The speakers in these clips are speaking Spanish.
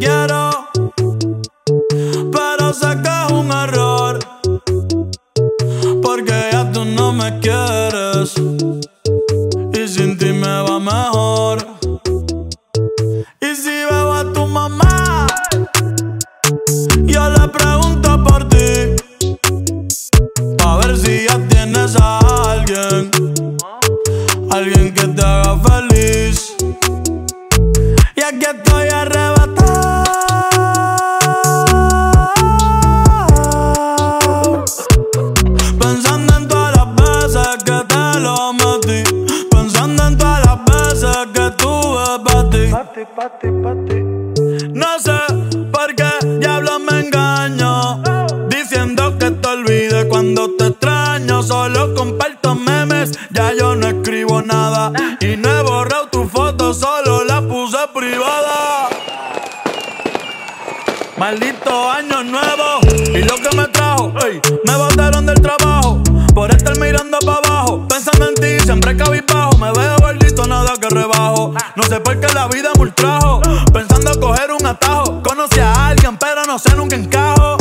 quiero, pero sé que es un error, porque ya tú no me quieres y sin ti me va mejor. Y si veo a tu mamá, yo le pregunto por ti, pa' ver si ya tienes a alguien, alguien que te haga feliz. Y aquí estoy arrebatado, pensando en todas las veces que te lo metí, pensando en todas las veces que tuve pa' ti. No sé por qué diablos me engaño, diciendo que te olvide cuando te extraño. Solo comparto memes, ya yo no escribo nada, y no he borrado tu foto, solo la puse privada. Maldito año nuevo y lo que me trajo, ey, me botaron del trabajo por estar mirando para abajo, pensando en ti, siempre cabizbajo. Me veo gordito, nada que rebajo, no sé por qué la vida me ultrajo, pensando coger un atajo. Conocí a alguien pero no sé, nunca encajo.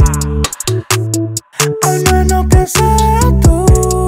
Al menos que sea tú,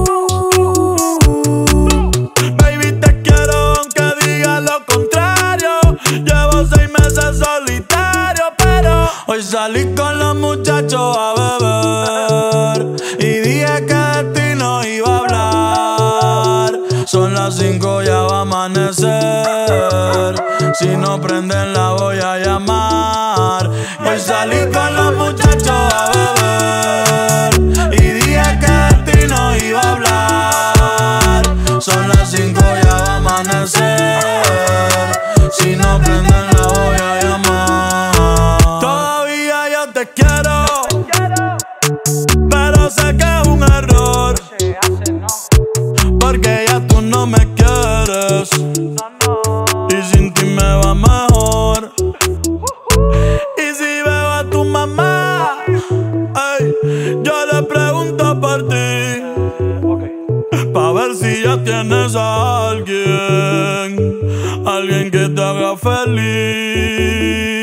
baby, te quiero aunque digas lo contrario. Llevo 6 meses solitario, pero hoy salí con los muchachos a beber y dije que de ti no iba a hablar. Son las 5, ya va a amanecer, si no prenden la voy a llamar. Hoy salí con los muchachos a beber y dije que de ti no iba a hablar. Son las 5, ya va a amanecer, si no prenden la voy a llamar. Todavía yo te quiero, pero sé que es un error, porque ya tú no me quieres y sin ti me va mejor. Y si veo a tu mamá, ey, yo le pregunto por ti, pa' ver si ya tienes a alguien, alguien que te haga feliz.